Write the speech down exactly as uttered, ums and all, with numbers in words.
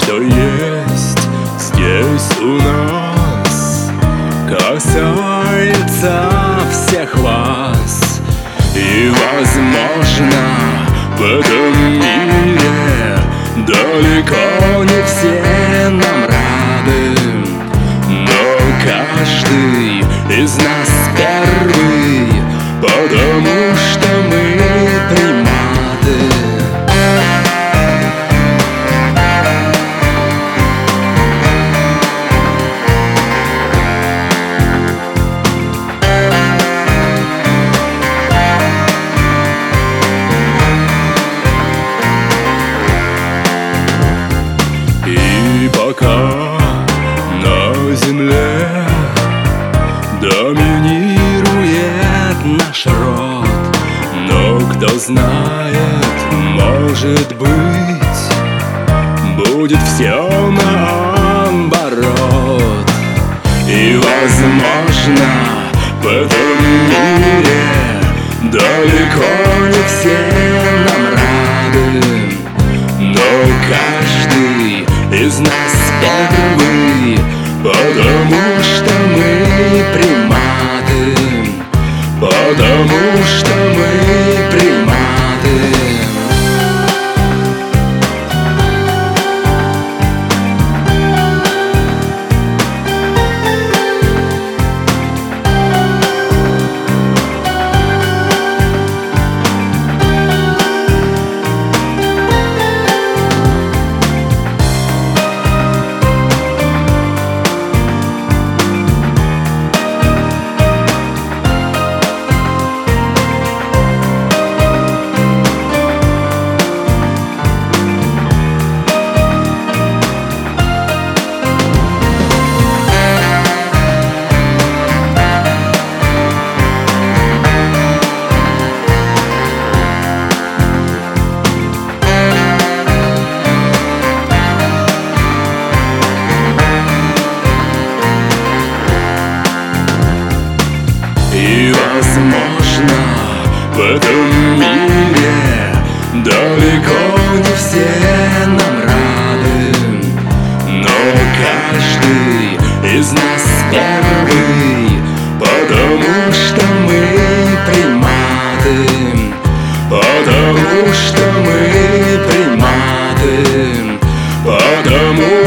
что есть здесь у нас, касается всех вас. И, возможно, в этом мире далеко не все нам рады, но каждый из нас первый, потому что мы приматы. И пока на земле доминирует наш род, но кто знает, может быть, будет все наоборот. И, возможно, в этом мире далеко не все нам рады, но каждый из нас первый, потому что мы приматы, потому что мы приматы. И, возможно, в этом мире далеко не все нам рады, но каждый из нас первый, потому что мы приматы, потому что мы приматы, потому